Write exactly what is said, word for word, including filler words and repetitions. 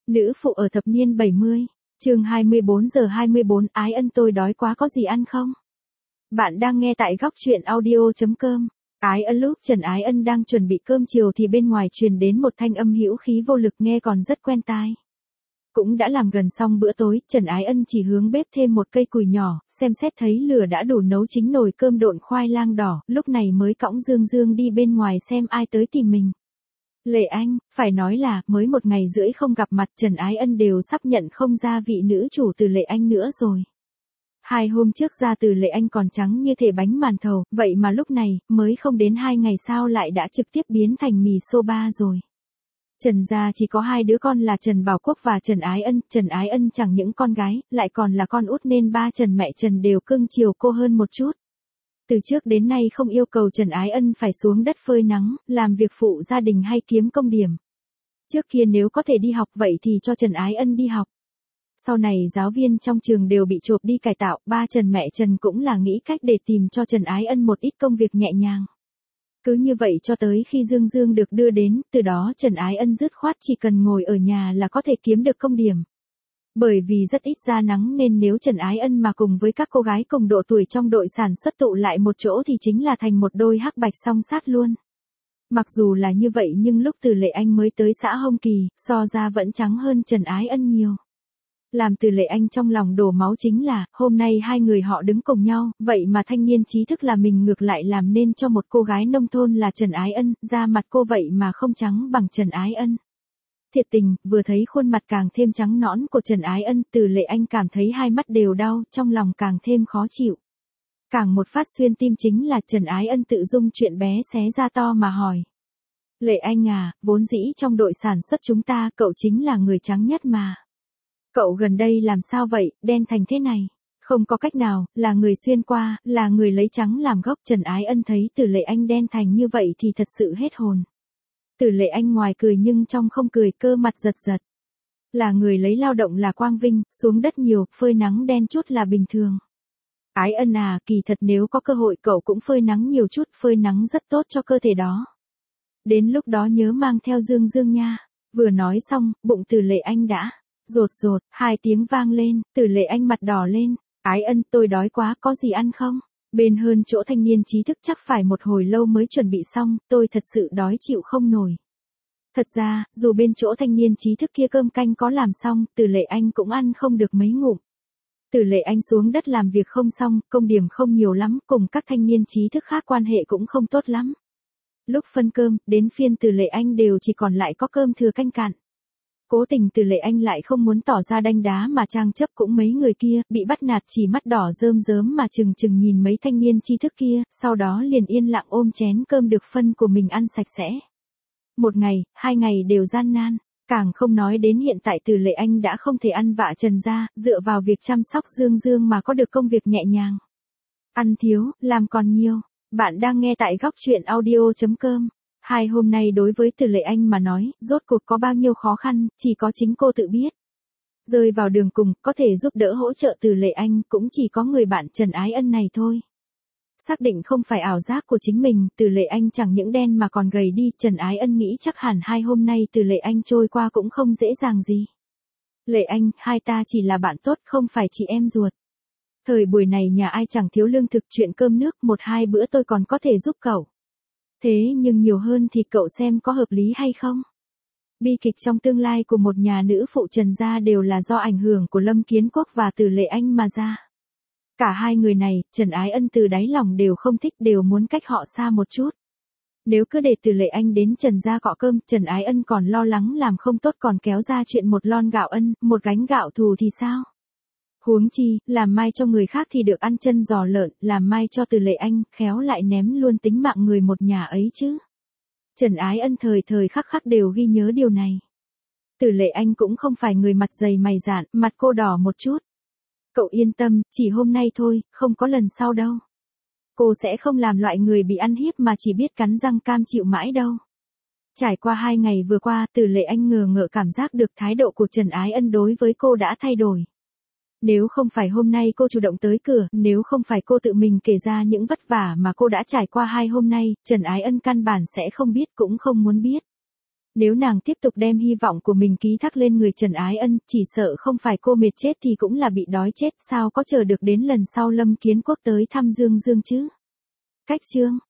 Nữ phụ ở thập niên bảy mươi, chương hai mươi bốn giờ hai mươi bốn, Ái Ân tôi đói quá có gì ăn không? Bạn đang nghe tại góc truyện audio chấm com. Ái Ân lúc Trần Ái Ân đang chuẩn bị cơm chiều thì bên ngoài truyền đến một thanh âm hữu khí vô lực nghe còn rất quen tai. Cũng đã làm gần xong bữa tối, Trần Ái Ân chỉ hướng bếp thêm một cây củi nhỏ, xem xét thấy lửa đã đủ nấu chính nồi cơm độn khoai lang đỏ, lúc này mới cõng Dương Dương đi bên ngoài xem ai tới tìm mình. Lệ Anh, phải nói là, mới một ngày rưỡi không gặp mặt Trần Ái Ân đều sắp nhận không ra vị nữ chủ từ Lệ Anh nữa rồi. Hai hôm trước ra từ Lệ Anh còn trắng như thể bánh màn thầu, vậy mà lúc này, mới không đến hai ngày sau lại đã trực tiếp biến thành mì soba rồi. Trần gia chỉ có hai đứa con là Trần Bảo Quốc và Trần Ái Ân, Trần Ái Ân chẳng những con gái, lại còn là con út nên ba Trần mẹ Trần đều cưng chiều cô hơn một chút. Từ trước đến nay không yêu cầu Trần Ái Ân phải xuống đất phơi nắng, làm việc phụ gia đình hay kiếm công điểm. Trước kia nếu có thể đi học vậy thì cho Trần Ái Ân đi học. Sau này giáo viên trong trường đều bị chộp đi cải tạo, ba Trần mẹ Trần cũng là nghĩ cách để tìm cho Trần Ái Ân một ít công việc nhẹ nhàng. Cứ như vậy cho tới khi Dương Dương được đưa đến, từ đó Trần Ái Ân dứt khoát chỉ cần ngồi ở nhà là có thể kiếm được công điểm. Bởi vì rất ít ra nắng nên nếu Trần Ái Ân mà cùng với các cô gái cùng độ tuổi trong đội sản xuất tụ lại một chỗ thì chính là thành một đôi hắc bạch song sát luôn. Mặc dù là như vậy nhưng lúc từ Lệ Anh mới tới xã Hồng Kỳ, so ra vẫn trắng hơn Trần Ái Ân nhiều. Làm từ Lệ Anh trong lòng đổ máu chính là, hôm nay hai người họ đứng cùng nhau, vậy mà thanh niên trí thức là mình ngược lại làm nên cho một cô gái nông thôn là Trần Ái Ân, da mặt cô vậy mà không trắng bằng Trần Ái Ân. Thiệt tình, vừa thấy khuôn mặt càng thêm trắng nõn của Trần Ái Ân, từ Lệ Anh cảm thấy hai mắt đều đau, trong lòng càng thêm khó chịu. Càng một phát xuyên tim chính là Trần Ái Ân tự dung chuyện bé xé ra to mà hỏi. Lệ Anh à, vốn dĩ trong đội sản xuất chúng ta, cậu chính là người trắng nhất mà. Cậu gần đây làm sao vậy, đen thành thế này? Không có cách nào, là người xuyên qua, là người lấy trắng làm gốc. Trần Ái Ân thấy từ Lệ Anh đen thành như vậy thì thật sự hết hồn. Từ Lệ Anh ngoài cười nhưng trong không cười, cơ mặt giật giật. Là người lấy lao động là quang vinh, xuống đất nhiều, phơi nắng đen chút là bình thường. Ái Ân à, kỳ thật nếu có cơ hội cậu cũng phơi nắng nhiều chút, phơi nắng rất tốt cho cơ thể đó. Đến lúc đó nhớ mang theo Dương Dương nha. Vừa nói xong, bụng từ Lệ Anh đã rột rột, hai tiếng vang lên, từ Lệ Anh mặt đỏ lên. Ái Ân, tôi đói quá, có gì ăn không? Bên hơn chỗ thanh niên trí thức chắc phải một hồi lâu mới chuẩn bị xong, tôi thật sự đói chịu không nổi. Thật ra, dù bên chỗ thanh niên trí thức kia cơm canh có làm xong, từ Lệ Anh cũng ăn không được mấy ngụm. Từ Lệ Anh xuống đất làm việc không xong, công điểm không nhiều lắm, cùng các thanh niên trí thức khác quan hệ cũng không tốt lắm. Lúc phân cơm, đến phiên từ Lệ Anh đều chỉ còn lại có cơm thừa canh cạn. Cố tình từ Lệ Anh lại không muốn tỏ ra đanh đá mà trang chấp cũng mấy người kia, bị bắt nạt chỉ mắt đỏ rơm rớm mà chừng chừng nhìn mấy thanh niên tri thức kia, sau đó liền yên lặng ôm chén cơm được phân của mình ăn sạch sẽ. Một ngày, hai ngày đều gian nan, càng không nói đến hiện tại từ Lệ Anh đã không thể ăn vạ Trần gia, dựa vào việc chăm sóc Dương Dương mà có được công việc nhẹ nhàng. Ăn thiếu, làm còn nhiều. Bạn đang nghe tại góc truyện audio chấm com. Hai hôm nay đối với từ Lệ Anh mà nói, rốt cuộc có bao nhiêu khó khăn, chỉ có chính cô tự biết. Rơi vào đường cùng, có thể giúp đỡ hỗ trợ từ Lệ Anh, cũng chỉ có người bạn Trần Ái Ân này thôi. Xác định không phải ảo giác của chính mình, từ Lệ Anh chẳng những đen mà còn gầy đi, Trần Ái Ân nghĩ chắc hẳn hai hôm nay từ Lệ Anh trôi qua cũng không dễ dàng gì. Lệ Anh, hai ta chỉ là bạn tốt, không phải chị em ruột. Thời buổi này nhà ai chẳng thiếu lương thực, chuyện cơm nước, một hai bữa tôi còn có thể giúp cậu. Thế nhưng nhiều hơn thì cậu xem có hợp lý hay không? Bi kịch trong tương lai của một nhà nữ phụ Trần gia đều là do ảnh hưởng của Lâm Kiến Quốc và từ Lệ Anh mà ra. Cả hai người này, Trần Ái Ân từ đáy lòng đều không thích, đều muốn cách họ xa một chút. Nếu cứ để từ Lệ Anh đến Trần gia cọ cơm, Trần Ái Ân còn lo lắng làm không tốt còn kéo ra chuyện một lon gạo ân, một gánh gạo thù thì sao? Huống chi, làm mai cho người khác thì được ăn chân giò lợn, làm mai cho từ Lệ Anh, khéo lại ném luôn tính mạng người một nhà ấy chứ. Trần Ái Ân thời thời khắc khắc đều ghi nhớ điều này. Từ Lệ Anh cũng không phải người mặt dày mày dạn, mặt cô đỏ một chút. Cậu yên tâm, chỉ hôm nay thôi, không có lần sau đâu. Cô sẽ không làm loại người bị ăn hiếp mà chỉ biết cắn răng cam chịu mãi đâu. Trải qua hai ngày vừa qua, từ Lệ Anh ngờ ngợ cảm giác được thái độ của Trần Ái Ân đối với cô đã thay đổi. Nếu không phải hôm nay cô chủ động tới cửa, nếu không phải cô tự mình kể ra những vất vả mà cô đã trải qua hai hôm nay, Trần Ái Ân căn bản sẽ không biết cũng không muốn biết. Nếu nàng tiếp tục đem hy vọng của mình ký thác lên người Trần Ái Ân, chỉ sợ không phải cô mệt chết thì cũng là bị đói chết, sao có chờ được đến lần sau Lâm Kiến Quốc tới thăm Dương Dương chứ. Cách chương